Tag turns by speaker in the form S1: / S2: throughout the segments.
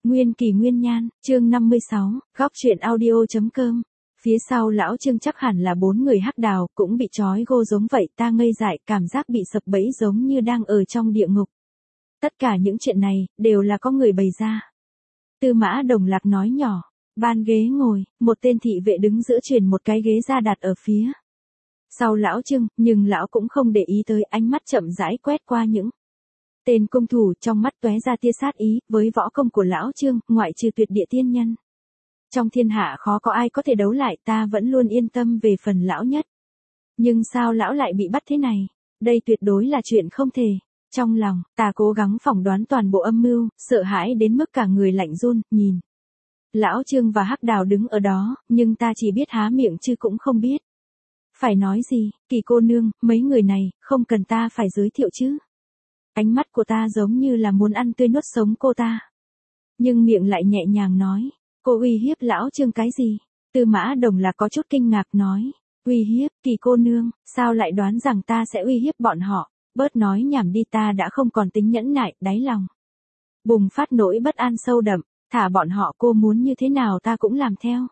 S1: Nguyên Kỳ Nguyên Nhan, chương 56, góc truyện audio.com. Phía sau lão Trương chắc hẳn là 4 người hắc đào, cũng bị trói gô giống vậy, ta ngây dại, cảm giác bị sập bẫy giống như đang ở trong địa ngục. Tất cả những chuyện này, đều là có người bày ra. Tư Mã Đồng Lạc nói nhỏ, ban ghế ngồi, một tên thị vệ đứng giữa truyền một cái ghế ra đặt ở phía sau lão Trương, nhưng lão cũng không để ý tới, ánh mắt chậm rãi quét qua những tên cung thủ, trong mắt tóe ra tia sát ý, với võ công của lão Trương, ngoại trừ tuyệt địa tiên nhân. Trong thiên hạ khó có ai có thể đấu lại, ta vẫn luôn yên tâm về phần lão nhất. Nhưng sao lão lại bị bắt thế này? Đây tuyệt đối là chuyện không thể. Trong lòng, ta cố gắng phỏng đoán toàn bộ âm mưu, sợ hãi đến mức cả người lạnh run, nhìn. Lão Trương và hắc đào đứng ở đó, nhưng ta chỉ biết há miệng chứ cũng không biết phải nói gì. Kỳ cô nương, mấy người này, không cần ta phải giới thiệu chứ. Ánh mắt của ta giống như là muốn ăn tươi nuốt sống cô ta. Nhưng miệng lại nhẹ nhàng nói, cô uy hiếp lão Trương cái gì? Tư Mã Đồng Lạc có chút kinh ngạc nói, uy hiếp, Kỳ cô nương, sao lại đoán rằng ta sẽ uy hiếp bọn họ? Bớt nói nhảm đi, ta đã không còn tính nhẫn nại, đáy lòng bùng phát nỗi bất an sâu đậm, thả bọn họ, cô muốn như thế nào ta cũng làm theo.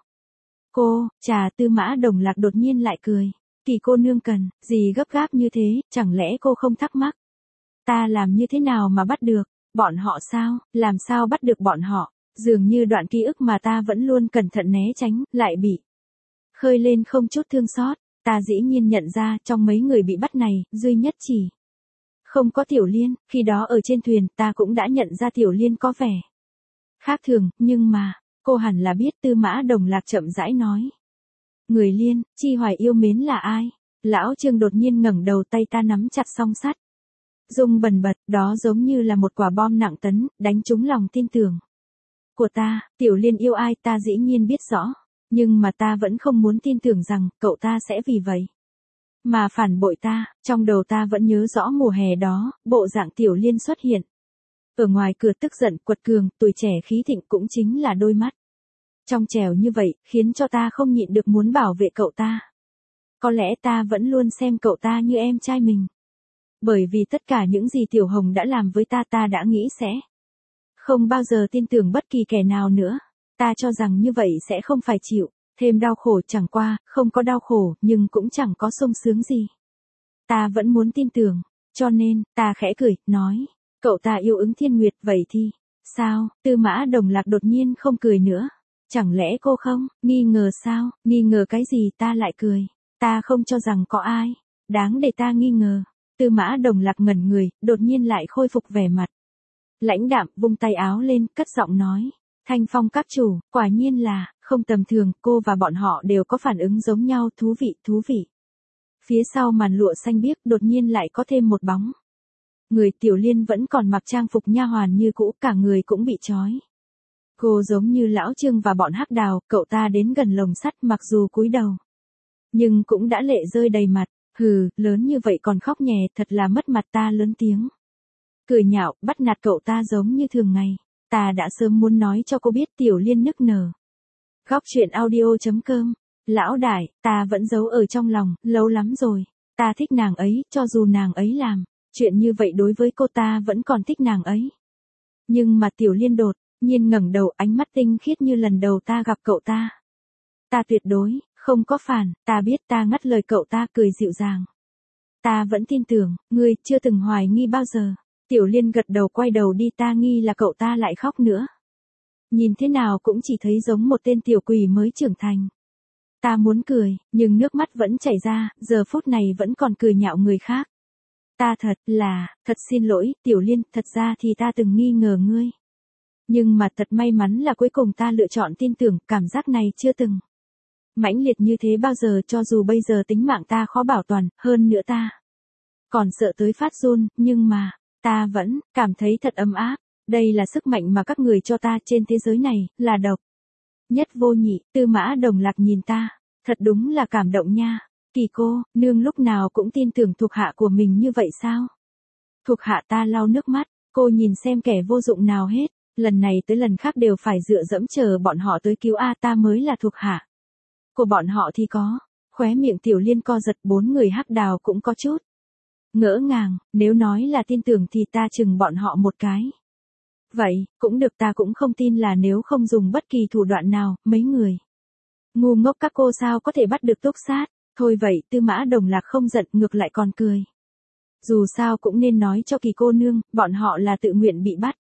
S1: Cô, Tư Mã Đồng Lạc đột nhiên lại cười, Kỳ cô nương cần gì gấp gáp như thế, chẳng lẽ cô không thắc mắc ta làm như thế nào mà bắt được bọn họ sao? Làm sao bắt được bọn họ? Dường như đoạn ký ức mà ta vẫn luôn cẩn thận né tránh, lại bị khơi lên không chút thương xót. Ta dĩ nhiên nhận ra, trong mấy người bị bắt này, duy nhất chỉ không có Tiểu Liên. Khi đó ở trên thuyền, ta cũng đã nhận ra Tiểu Liên có vẻ khác thường, nhưng mà, cô hẳn là biết. Tư Mã Đồng Lạc chậm rãi nói, người Liên, Chi Hoài yêu mến là ai? Lão Trương đột nhiên ngẩng đầu, tay ta nắm chặt song sắt, rung bần bật, đó giống như là một quả bom nặng tấn, đánh trúng lòng tin tưởng của ta. Tiểu Liên yêu ai ta dĩ nhiên biết rõ, nhưng mà ta vẫn không muốn tin tưởng rằng cậu ta sẽ vì vậy mà phản bội ta. Trong đầu ta vẫn nhớ rõ mùa hè đó, bộ dạng Tiểu Liên xuất hiện ở ngoài cửa, tức giận, quật cường, tuổi trẻ khí thịnh, cũng chính là đôi mắt trong trẻo như vậy, khiến cho ta không nhịn được muốn bảo vệ cậu ta. Có lẽ ta vẫn luôn xem cậu ta như em trai mình. Bởi vì tất cả những gì Tiểu Hồng đã làm với ta, ta đã nghĩ sẽ không bao giờ tin tưởng bất kỳ kẻ nào nữa. Ta cho rằng như vậy sẽ không phải chịu thêm đau khổ, chẳng qua, không có đau khổ, nhưng cũng chẳng có sung sướng gì. Ta vẫn muốn tin tưởng, cho nên, ta khẽ cười, nói, cậu ta yêu Ứng Thiên Nguyệt, vậy thì, sao? Tư Mã Đồng Lạc đột nhiên không cười nữa. Chẳng lẽ cô không nghi ngờ sao? Nghi ngờ cái gì? Ta lại cười. Ta không cho rằng có ai đáng để ta nghi ngờ. Tư Mã Đồng Lạc ngẩn người, đột nhiên lại khôi phục vẻ mặt lãnh đạm, vung tay áo lên, cất giọng nói, Thanh Phong các chủ, quả nhiên là không tầm thường, cô và bọn họ đều có phản ứng giống nhau, thú vị, thú vị. Phía sau màn lụa xanh biếc, đột nhiên lại có thêm một bóng người. Tiểu Liên vẫn còn mặc trang phục nha hoàn như cũ, cả người cũng bị trói. Cô giống như lão Trương và bọn hắc đào, cậu ta đến gần lồng sắt, mặc dù cúi đầu, nhưng cũng đã lệ rơi đầy mặt. Hừ, lớn như vậy còn khóc nhè, thật là mất mặt. Ta lớn tiếng cười nhạo, bắt nạt cậu ta giống như thường ngày. Ta đã sớm muốn nói cho cô biết. Tiểu Liên nức nở. Góc truyện audio.com. Lão đại, ta vẫn giấu ở trong lòng, lâu lắm rồi. Ta thích nàng ấy, cho dù nàng ấy làm chuyện như vậy đối với cô, ta vẫn còn thích nàng ấy. Nhưng mà Tiểu Liên đột nhiên ngẩng đầu, ánh mắt tinh khiết như lần đầu ta gặp cậu ta. Ta tuyệt đối không có phản. Ta biết. Ta ngắt lời cậu ta, cười dịu dàng. Ta vẫn tin tưởng, ngươi chưa từng hoài nghi bao giờ. Tiểu Liên gật đầu, quay đầu đi. Ta nghi là cậu ta lại khóc nữa. Nhìn thế nào cũng chỉ thấy giống một tên tiểu quỷ mới trưởng thành. Ta muốn cười, nhưng nước mắt vẫn chảy ra, giờ phút này vẫn còn cười nhạo người khác. Ta thật xin lỗi, Tiểu Liên, thật ra thì ta từng nghi ngờ ngươi. Nhưng mà thật may mắn là cuối cùng ta lựa chọn tin tưởng, cảm giác này chưa từng mãnh liệt như thế bao giờ. Cho dù bây giờ tính mạng ta khó bảo toàn, hơn nữa ta còn sợ tới phát run, nhưng mà, ta vẫn cảm thấy thật ấm áp. Đây là sức mạnh mà các người cho ta, trên thế giới này, là độc nhất vô nhị. Tư Mã Đồng Lạc nhìn ta, thật đúng là cảm động nha. Kỳ cô nương lúc nào cũng tin tưởng thuộc hạ của mình như vậy sao? Thuộc hạ. Ta lau nước mắt, cô nhìn xem kẻ vô dụng nào hết. Lần này tới lần khác đều phải dựa dẫm chờ bọn họ tới cứu a. Ta mới là thuộc hạ của bọn họ thì có. Khóe miệng Tiểu Liên co giật. 4 người hắc đào cũng có chút ngỡ ngàng. Nếu nói là tin tưởng thì ta chừng bọn họ một cái. Vậy, cũng được, ta cũng không tin là nếu không dùng bất kỳ thủ đoạn nào, mấy người ngu ngốc các cô sao có thể bắt được Túc Sát. Thôi vậy, Tư Mã Đồng Lạc không giận, ngược lại còn cười. Dù sao cũng nên nói cho Kỳ cô nương, bọn họ là tự nguyện bị bắt.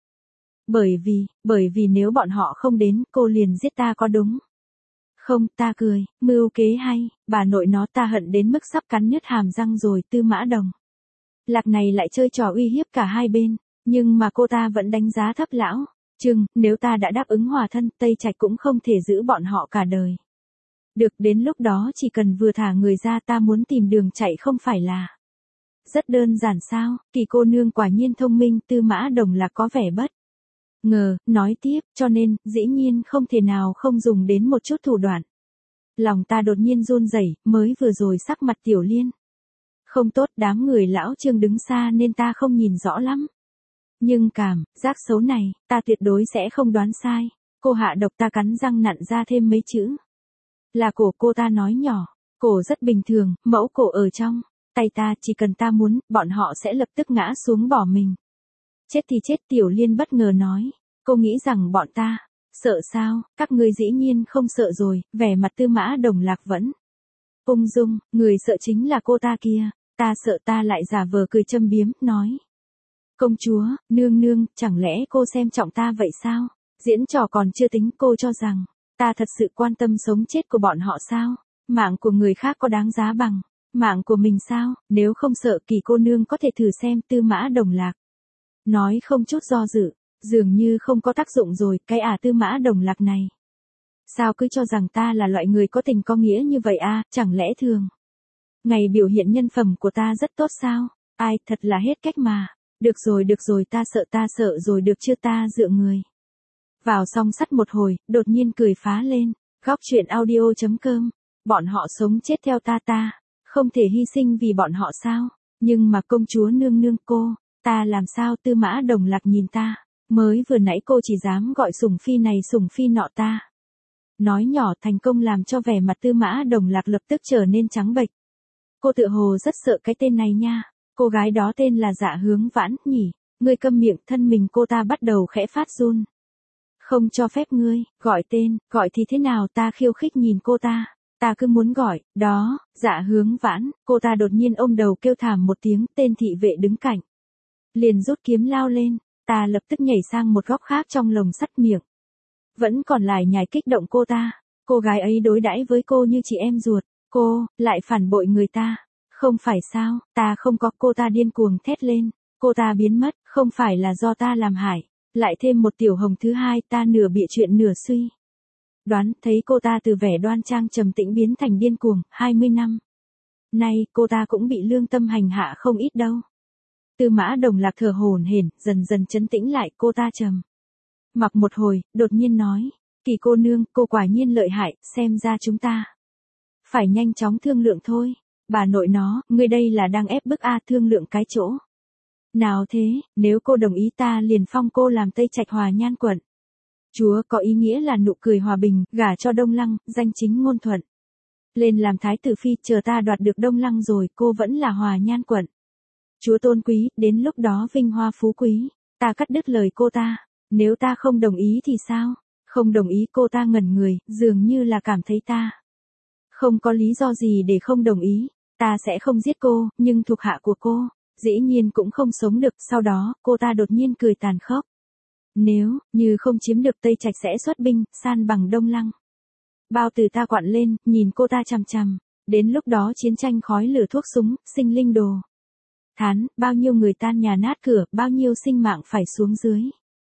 S1: Bởi vì nếu bọn họ không đến, cô liền giết ta có đúng? Không, ta cười, mưu kế hay, bà nội nó ta hận đến mức sắp cắn nứt hàm răng rồi. Tư Mã Đồng Lạc này lại chơi trò uy hiếp cả hai bên, nhưng mà cô ta vẫn đánh giá thấp lão Trương, nếu ta đã đáp ứng hòa thân, Tây Trạch cũng không thể giữ bọn họ cả đời. Được, đến lúc đó chỉ cần vừa thả người ra, ta muốn tìm đường chạy không phải là rất đơn giản sao? Kỳ cô nương quả nhiên thông minh. Tư Mã Đồng Lạc có vẻ bất ngờ, nói tiếp, cho nên, dĩ nhiên không thể nào không dùng đến một chút thủ đoạn. Lòng ta đột nhiên run rẩy, mới vừa rồi sắc mặt Tiểu Liên không tốt, đám người lão Trương đứng xa nên ta không nhìn rõ lắm. Nhưng cảm giác xấu này, ta tuyệt đối sẽ không đoán sai. Cô hạ độc, ta cắn răng nặn ra thêm mấy chữ. Là cổ. Cô ta nói nhỏ, cổ rất bình thường, mẫu cổ ở trong tay ta, chỉ cần ta muốn, bọn họ sẽ lập tức ngã xuống bỏ mình. Chết thì chết. Tiểu Liên bất ngờ nói, cô nghĩ rằng bọn ta sợ sao? Các ngươi dĩ nhiên không sợ rồi. Vẻ mặt Tư Mã Đồng Lạc vẫn ung dung, người sợ chính là cô ta kia. Ta sợ. Ta lại giả vờ cười châm biếm, nói, công chúa, nương nương, chẳng lẽ cô xem trọng ta vậy sao? Diễn trò còn chưa tính, cô cho rằng ta thật sự quan tâm sống chết của bọn họ sao? Mạng của người khác có đáng giá bằng mạng của mình sao? Nếu không sợ, Kỳ cô nương có thể thử xem. Tư Mã Đồng Lạc nói không chút do dự, dường như không có tác dụng rồi. Cái Tư Mã Đồng Lạc này, sao cứ cho rằng ta là loại người có tình có nghĩa như vậy à? Chẳng lẽ thường ngày biểu hiện nhân phẩm của ta rất tốt sao? Ai, thật là hết cách mà. Được rồi, ta sợ rồi, được chưa? Ta dựa người vào song sắt một hồi, đột nhiên cười phá lên. Góc truyện audio.com, bọn họ sống chết theo ta không thể hy sinh vì bọn họ sao? Nhưng mà công chúa nương nương, ta làm sao? Tư Mã Đồng Lạc nhìn ta, mới vừa nãy cô chỉ dám gọi sủng phi này sủng phi nọ, ta nói nhỏ thành công làm cho vẻ mặt Tư Mã Đồng Lạc lập tức trở nên trắng bệch. Cô tựa hồ rất sợ cái tên này nha. Cô gái đó tên là Dạ Hướng Vãn nhỉ? Ngươi câm miệng. Thân mình cô ta bắt đầu khẽ phát run. Không cho phép ngươi gọi tên. Gọi thì thế nào? Ta khiêu khích nhìn cô ta. Ta cứ muốn gọi, đó, Dạ Hướng Vãn. Cô ta đột nhiên ôm đầu kêu thảm một tiếng. Tên thị vệ đứng cạnh liền rút kiếm lao lên. Ta lập tức nhảy sang một góc khác trong lồng sắt, miệng vẫn còn lải nhải kích động cô ta. Cô gái ấy đối đãi với cô như chị em ruột, cô lại phản bội người ta. Không phải sao? Ta không có. Cô ta điên cuồng thét lên. Cô ta biến mất, không phải là do ta làm hại. Lại thêm một Tiểu Hồng thứ hai. Ta nửa bịa chuyện nửa suy đoán, thấy cô ta từ vẻ đoan trang trầm tĩnh biến thành điên cuồng. 20 năm nay, cô ta cũng bị lương tâm hành hạ không ít đâu. Tư Mã Đồng Lạc thở hổn hển, dần dần trấn tĩnh lại. Cô ta trầm mặc một hồi, đột nhiên nói, Kỳ cô nương, cô quả nhiên lợi hại. Xem ra chúng ta phải nhanh chóng thương lượng thôi. Bà nội nó, ngươi đây là đang ép bức thương lượng cái chỗ nào thế? Nếu cô đồng ý, ta liền phong cô làm Tây Trạch Hòa Nhan quận chúa, có ý nghĩa là nụ cười hòa bình, gả cho Đông Lăng, danh chính ngôn thuận lên làm thái tử phi. Chờ ta đoạt được Đông Lăng rồi, cô vẫn là Hòa Nhan quận chúa tôn quý, đến lúc đó vinh hoa phú quý. Ta cắt đứt lời cô ta. Nếu ta không đồng ý thì sao? Không đồng ý? Cô ta ngẩn người, dường như là cảm thấy ta không có lý do gì để không đồng ý. Ta sẽ không giết cô, nhưng thuộc hạ của cô dĩ nhiên cũng không sống được. Sau đó, cô ta đột nhiên cười tàn khốc. Nếu như không chiếm được Tây Trạch sẽ xuất binh, san bằng Đông Lăng. Bao tử ta quặn lên, nhìn cô ta chằm chằm. Đến lúc đó chiến tranh khói lửa thuốc súng, sinh linh đồ thán, bao nhiêu người tan nhà nát cửa, bao nhiêu sinh mạng phải xuống dưới.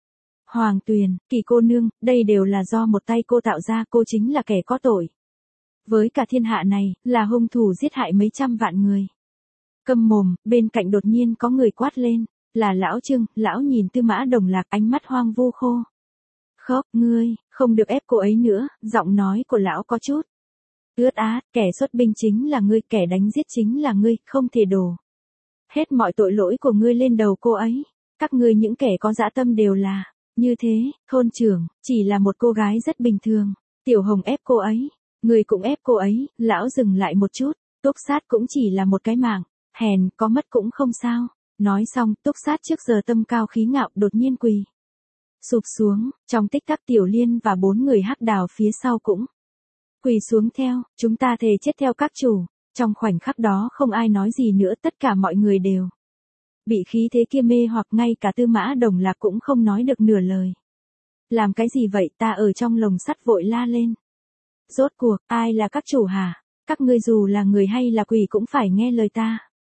S1: Hoàng Tuyền, Kỳ cô nương, đây đều là do một tay cô tạo ra. Cô chính là kẻ có tội với cả thiên hạ này, là hung thủ giết hại mấy trăm vạn người. Câm mồm. Bên cạnh đột nhiên có người quát lên, là lão Trương. Lão nhìn Tư Mã Đồng Lạc, ánh mắt hoang vu khô khốc. Ngươi không được ép cô ấy nữa. Giọng nói của lão có chút ướt át. Kẻ xuất binh chính là ngươi, kẻ đánh giết chính là ngươi, không thể đổ hết mọi tội lỗi của ngươi lên đầu cô ấy. Các ngươi những kẻ có dã tâm đều là như thế. Thôn trưởng chỉ là một cô gái rất bình thường. Tiểu Hồng ép cô ấy, ngươi cũng ép cô ấy. Lão dừng lại một chút. Túc Sát cũng chỉ là một cái mạng, hèn, có mất cũng không sao. Nói xong, Túc Sát trước giờ tâm cao khí ngạo đột nhiên quỳ Sụp xuống, trong tích tắc Tiểu Liên và 4 người hắc đào phía sau cũng quỳ xuống theo, chúng ta thề chết theo các chủ. Trong khoảnh khắc đó không ai nói gì nữa, tất cả mọi người đều bị khí thế kia mê hoặc, ngay cả Tư Mã Đồng Lạc cũng không nói được nửa lời. Làm cái gì vậy, ta ở trong lồng sắt vội la lên. Rốt cuộc, ai là các chủ hả? Các ngươi dù là người hay là quỷ cũng phải nghe lời ta.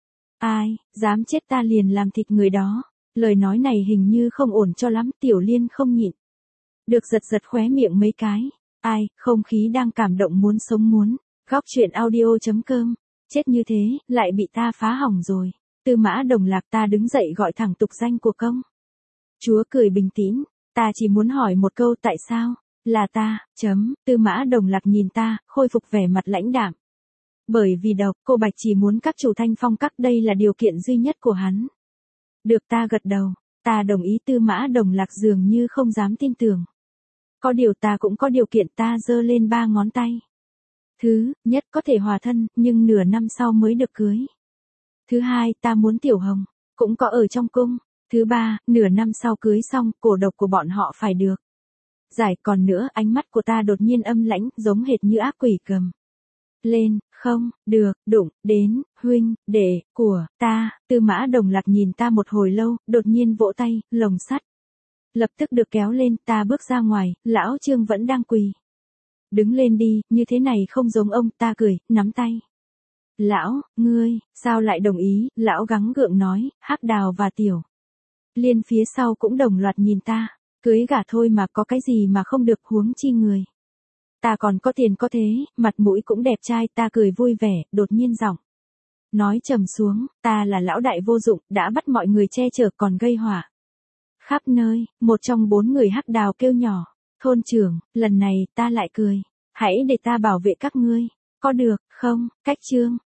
S1: Ai, dám chết ta liền làm thịt người đó. Lời nói này hình như không ổn cho lắm, Tiểu Liên không nhịn được giật giật khóe miệng mấy cái. Ai, không khí đang cảm động muốn sống muốn. Góc truyện audio.com. Chết như thế, lại bị ta phá hỏng rồi. Tư Mã Đồng Lạc, ta đứng dậy gọi thẳng tục danh của công chúa, cười bình tĩnh. Ta chỉ muốn hỏi một câu, tại sao? Là ta, Tư Mã Đồng Lạc nhìn ta, khôi phục vẻ mặt lãnh đạm. Bởi vì độc, cô Bạch chỉ muốn các chủ Thanh Phong các, đây là điều kiện duy nhất của hắn. Được, ta gật đầu. Ta đồng ý. Tư Mã Đồng Lạc dường như không dám tin tưởng. Có điều ta cũng có điều kiện, ta giơ lên 3 ngón tay. Thứ nhất, có thể hòa thân, nhưng nửa năm sau mới được cưới. Thứ hai, ta muốn Tiểu Hồng cũng có ở trong cung. Thứ ba, nửa năm sau cưới xong, cổ độc của bọn họ phải được giải. Còn nữa, ánh mắt của ta đột nhiên âm lãnh, giống hệt như ác quỷ cầm lên, không được đụng đến huynh đệ của ta. Tư Mã Đồng Lạc nhìn ta một hồi lâu, đột nhiên vỗ tay, lồng sắt lập tức được kéo lên, ta bước ra ngoài, lão Trương vẫn đang quỳ. Đứng lên đi, như thế này không giống ông. Ta cười, nắm tay. Lão, ngươi, sao lại đồng ý? Lão gắng gượng nói. Hắc Đào và Tiểu Liên phía sau cũng đồng loạt nhìn ta. Cưới gả thôi mà, có cái gì mà không được, huống chi người ta còn có tiền có thế, mặt mũi cũng đẹp trai. Ta cười vui vẻ, đột nhiên giọng nói trầm xuống. Ta là lão đại vô dụng, đã bắt mọi người che chở còn gây họa khắp nơi. Một trong 4 người hắc đào kêu nhỏ. Thôn trưởng, lần này ta lại cười. Hãy để ta bảo vệ các ngươi. Có được không? Cách chương